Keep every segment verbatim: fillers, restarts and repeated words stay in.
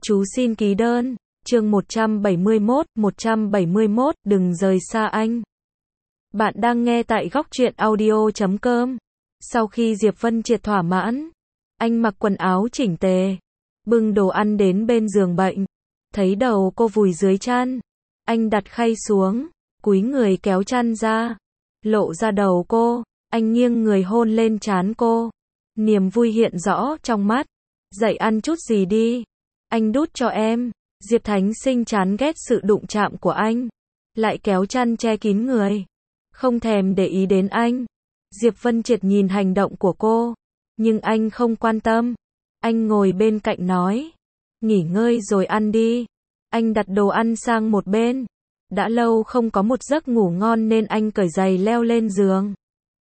Chú xin ký đơn. Chương một trăm bảy mươi mốt, một trăm bảy mươi mốt, đừng rời xa anh. Bạn đang nghe tại góc truyện audio chấm com. Sau khi Diệp Vân Triệt thỏa mãn, anh mặc quần áo chỉnh tề, bưng đồ ăn đến bên giường bệnh. Thấy đầu cô vùi dưới chăn, anh đặt khay xuống, cúi người kéo chăn ra, lộ ra đầu cô, anh nghiêng người hôn lên trán cô. Niềm vui hiện rõ trong mắt. Dậy ăn chút gì đi, anh đút cho em. Diệp Thánh Sinh chán ghét sự đụng chạm của anh, lại kéo chăn che kín người, không thèm để ý đến anh. Diệp Vân Triệt nhìn hành động của cô, nhưng anh không quan tâm. Anh ngồi bên cạnh nói, nghỉ ngơi rồi ăn đi. Anh đặt đồ ăn sang một bên. Đã lâu không có một giấc ngủ ngon nên anh cởi giày leo lên giường.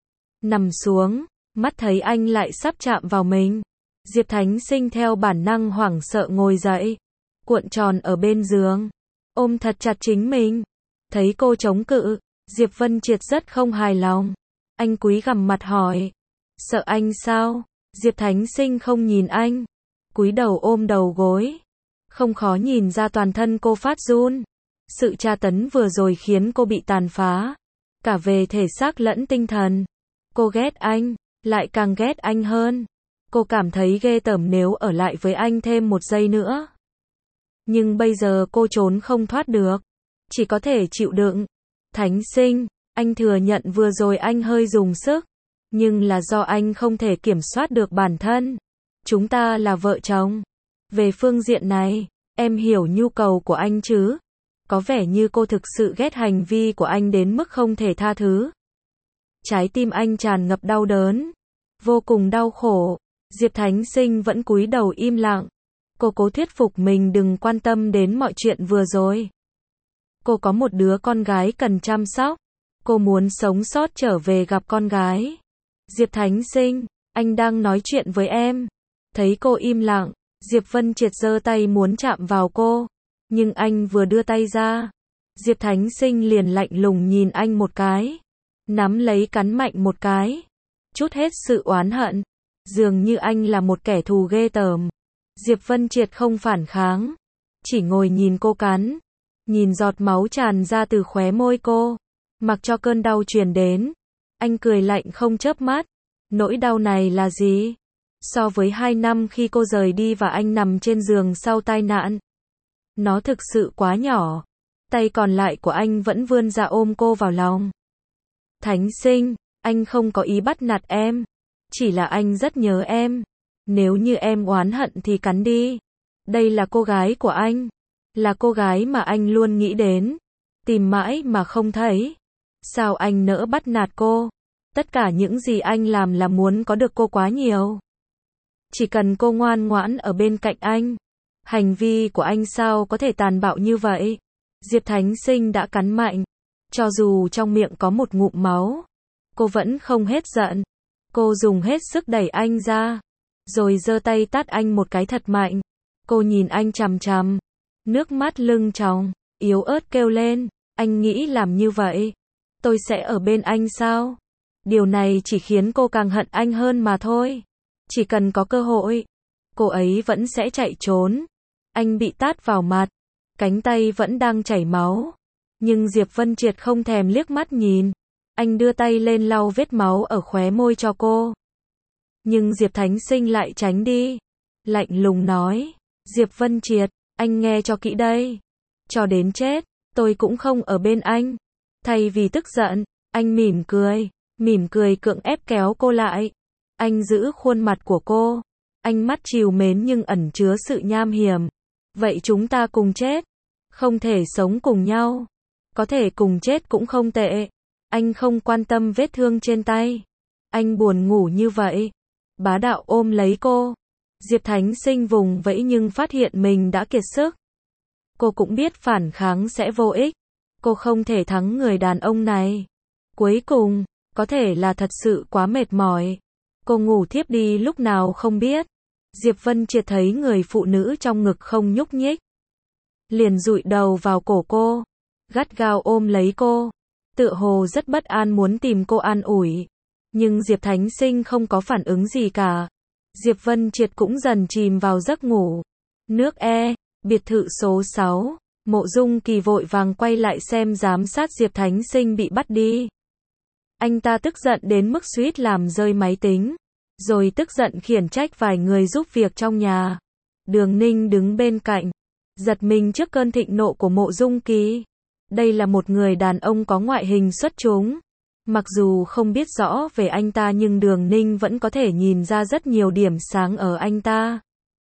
Nằm xuống, mắt thấy anh lại sắp chạm vào mình. Diệp Thánh Sinh theo bản năng hoảng sợ ngồi dậy, cuộn tròn ở bên giường, ôm thật chặt chính mình. Thấy cô chống cự, Diệp Vân Triệt rất không hài lòng. Anh cúi gằm mặt hỏi, sợ anh sao? Diệp Thánh Sinh không nhìn anh, cúi đầu ôm đầu gối. Không khó nhìn ra toàn thân cô phát run. Sự tra tấn vừa rồi khiến cô bị tàn phá, cả về thể xác lẫn tinh thần. Cô ghét anh, lại càng ghét anh hơn. Cô cảm thấy ghê tởm nếu ở lại với anh thêm một giây nữa. Nhưng bây giờ cô trốn không thoát được, chỉ có thể chịu đựng. Thánh Sinh, anh thừa nhận vừa rồi anh hơi dùng sức, nhưng là do anh không thể kiểm soát được bản thân. Chúng ta là vợ chồng. Về phương diện này, em hiểu nhu cầu của anh chứ? Có vẻ như cô thực sự ghét hành vi của anh đến mức không thể tha thứ. Trái tim anh tràn ngập đau đớn, vô cùng đau khổ. Diệp Thánh Sinh vẫn cúi đầu im lặng. Cô cố thuyết phục mình đừng quan tâm đến mọi chuyện vừa rồi. Cô có một đứa con gái cần chăm sóc. Cô muốn sống sót trở về gặp con gái. Diệp Thánh Sinh, anh đang nói chuyện với em. Thấy cô im lặng, Diệp Vân Triệt giơ tay muốn chạm vào cô. Nhưng anh vừa đưa tay ra, Diệp Thánh Sinh liền lạnh lùng nhìn anh một cái, nắm lấy cắn mạnh một cái, trút hết sự oán hận. Dường như anh là một kẻ thù ghê tởm. Diệp Vân Triệt không phản kháng, chỉ ngồi nhìn cô cắn, nhìn giọt máu tràn ra từ khóe môi cô, mặc cho cơn đau truyền đến. Anh cười lạnh không chớp mắt. Nỗi đau này là gì? So với hai năm khi cô rời đi và anh nằm trên giường sau tai nạn, nó thực sự quá nhỏ. Tay còn lại của anh vẫn vươn ra ôm cô vào lòng. Thánh Sinh, anh không có ý bắt nạt em, chỉ là anh rất nhớ em. Nếu như em oán hận thì cắn đi. Đây là cô gái của anh, là cô gái mà anh luôn nghĩ đến, tìm mãi mà không thấy. Sao anh nỡ bắt nạt cô? Tất cả những gì anh làm là muốn có được cô quá nhiều. Chỉ cần cô ngoan ngoãn ở bên cạnh anh. Hành vi của anh sao có thể tàn bạo như vậy? Diệp Thánh Sinh đã cắn mạnh, cho dù trong miệng có một ngụm máu, cô vẫn không hết giận. Cô dùng hết sức đẩy anh ra, rồi giơ tay tát anh một cái thật mạnh. Cô nhìn anh chằm chằm, nước mắt lưng tròng, yếu ớt kêu lên, anh nghĩ làm như vậy, tôi sẽ ở bên anh sao? Điều này chỉ khiến cô càng hận anh hơn mà thôi. Chỉ cần có cơ hội, cô ấy vẫn sẽ chạy trốn. Anh bị tát vào mặt, cánh tay vẫn đang chảy máu. Nhưng Diệp Vân Triệt không thèm liếc mắt nhìn. Anh đưa tay lên lau vết máu ở khóe môi cho cô. Nhưng Diệp Thánh Sinh lại tránh đi. Lạnh lùng nói, Diệp Vân Triệt, anh nghe cho kỹ đây. Cho đến chết, tôi cũng không ở bên anh. Thay vì tức giận, anh mỉm cười, mỉm cười cưỡng ép kéo cô lại. Anh giữ khuôn mặt của cô. Ánh mắt trìu mến nhưng ẩn chứa sự nham hiểm. Vậy chúng ta cùng chết. Không thể sống cùng nhau. Có thể cùng chết cũng không tệ. Anh không quan tâm vết thương trên tay. Anh buồn ngủ như vậy. Bá đạo ôm lấy cô. Diệp Thánh Sinh vùng vẫy nhưng phát hiện mình đã kiệt sức. Cô cũng biết phản kháng sẽ vô ích. Cô không thể thắng người đàn ông này. Cuối cùng, có thể là thật sự quá mệt mỏi. Cô ngủ thiếp đi lúc nào không biết. Diệp Vân Triệt thấy người phụ nữ trong ngực không nhúc nhích, liền dụi đầu vào cổ cô, gắt gao ôm lấy cô, tựa hồ rất bất an muốn tìm cô an ủi. Nhưng Diệp Thánh Sinh không có phản ứng gì cả. Diệp Vân Triệt cũng dần chìm vào giấc ngủ. Nước e, Biệt thự số sáu, Mộ Dung Kỳ vội vàng quay lại xem giám sát Diệp Thánh Sinh bị bắt đi. Anh ta tức giận đến mức suýt làm rơi máy tính, rồi tức giận khiển trách vài người giúp việc trong nhà. Đường Ninh đứng bên cạnh, giật mình trước cơn thịnh nộ của Mộ Dung Kỳ. Đây là một người đàn ông có ngoại hình xuất chúng. Mặc dù không biết rõ về anh ta nhưng Đường Ninh vẫn có thể nhìn ra rất nhiều điểm sáng ở anh ta.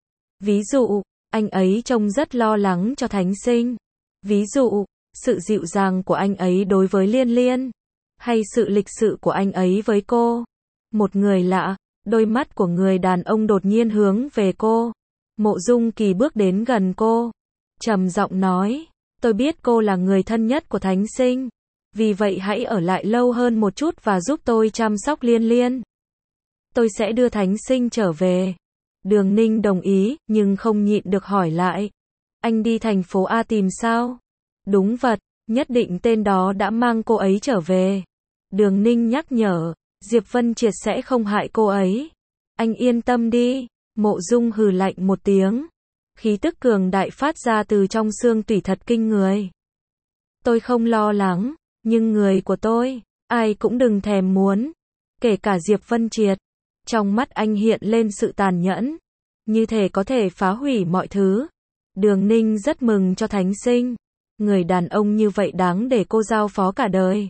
Ví dụ, anh ấy trông rất lo lắng cho Thánh Sinh. Ví dụ, sự dịu dàng của anh ấy đối với Liên Liên. Hay sự lịch sự của anh ấy với cô. Một người lạ, đôi mắt của người đàn ông đột nhiên hướng về cô. Mộ Dung Kỳ bước đến gần cô, trầm giọng nói, tôi biết cô là người thân nhất của Thánh Sinh. Vì vậy hãy ở lại lâu hơn một chút và giúp tôi chăm sóc Liên Liên. Tôi sẽ đưa Thánh Sinh trở về. Đường Ninh đồng ý, nhưng không nhịn được hỏi lại. Anh đi thành phố A tìm sao? Đúng vậy, nhất định tên đó đã mang cô ấy trở về. Đường Ninh nhắc nhở, Diệp Vân Triệt sẽ không hại cô ấy. Anh yên tâm đi. Mộ Dung hừ lạnh một tiếng. Khí tức cường đại phát ra từ trong xương tủy thật kinh người. Tôi không lo lắng, nhưng người của tôi, ai cũng đừng thèm muốn. Kể cả Diệp Vân Triệt. Trong mắt anh hiện lên sự tàn nhẫn. Như thể có thể phá hủy mọi thứ. Đường Ninh rất mừng cho Thánh Sinh. Người đàn ông như vậy đáng để cô giao phó cả đời.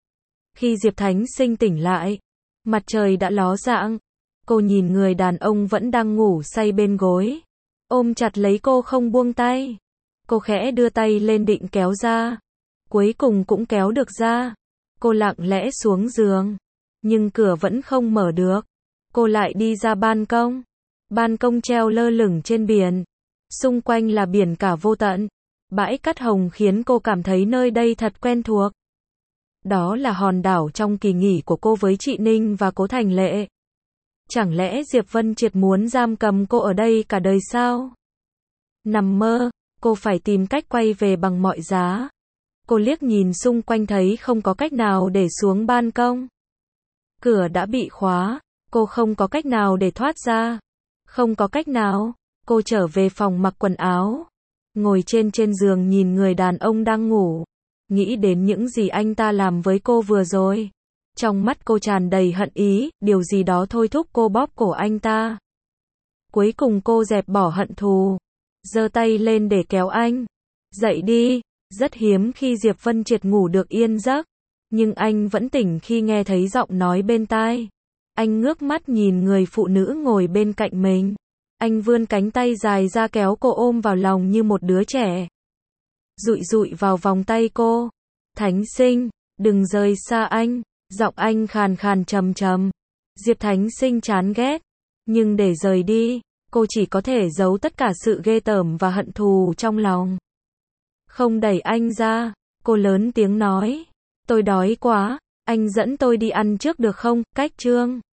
Khi Diệp Thánh Sinh tỉnh lại, mặt trời đã ló dạng. Cô nhìn người đàn ông vẫn đang ngủ say bên gối. Ôm chặt lấy cô không buông tay. Cô khẽ đưa tay lên định kéo ra. Cuối cùng cũng kéo được ra. Cô lặng lẽ xuống giường. Nhưng cửa vẫn không mở được. Cô lại đi ra ban công. Ban công treo lơ lửng trên biển. Xung quanh là biển cả vô tận. Bãi cát hồng khiến cô cảm thấy nơi đây thật quen thuộc. Đó là hòn đảo trong kỳ nghỉ của cô với chị Ninh và Cố Thành Lệ. Chẳng lẽ Diệp Vân Triệt muốn giam cầm cô ở đây cả đời sao? Nằm mơ, cô phải tìm cách quay về bằng mọi giá. Cô liếc nhìn xung quanh thấy không có cách nào để xuống ban công. Cửa đã bị khóa, cô không có cách nào để thoát ra. Không có cách nào, cô trở về phòng mặc quần áo. Ngồi trên trên giường nhìn người đàn ông đang ngủ. Nghĩ đến những gì anh ta làm với cô vừa rồi. Trong mắt cô tràn đầy hận ý, điều gì đó thôi thúc cô bóp cổ anh ta. Cuối cùng cô dẹp bỏ hận thù. Giơ tay lên để kéo anh. Dậy đi. Rất hiếm khi Diệp Vân Triệt ngủ được yên giấc. Nhưng anh vẫn tỉnh khi nghe thấy giọng nói bên tai. Anh ngước mắt nhìn người phụ nữ ngồi bên cạnh mình. Anh vươn cánh tay dài ra kéo cô ôm vào lòng như một đứa trẻ. Dụi dụi vào vòng tay cô. Thánh Sinh, đừng rời xa anh. Giọng anh khàn khàn trầm trầm. Diệp Thánh Sinh chán ghét. Nhưng để rời đi, cô chỉ có thể giấu tất cả sự ghê tởm và hận thù trong lòng. Không đẩy anh ra, cô lớn tiếng nói. Tôi đói quá, anh dẫn tôi đi ăn trước được không? Cách chương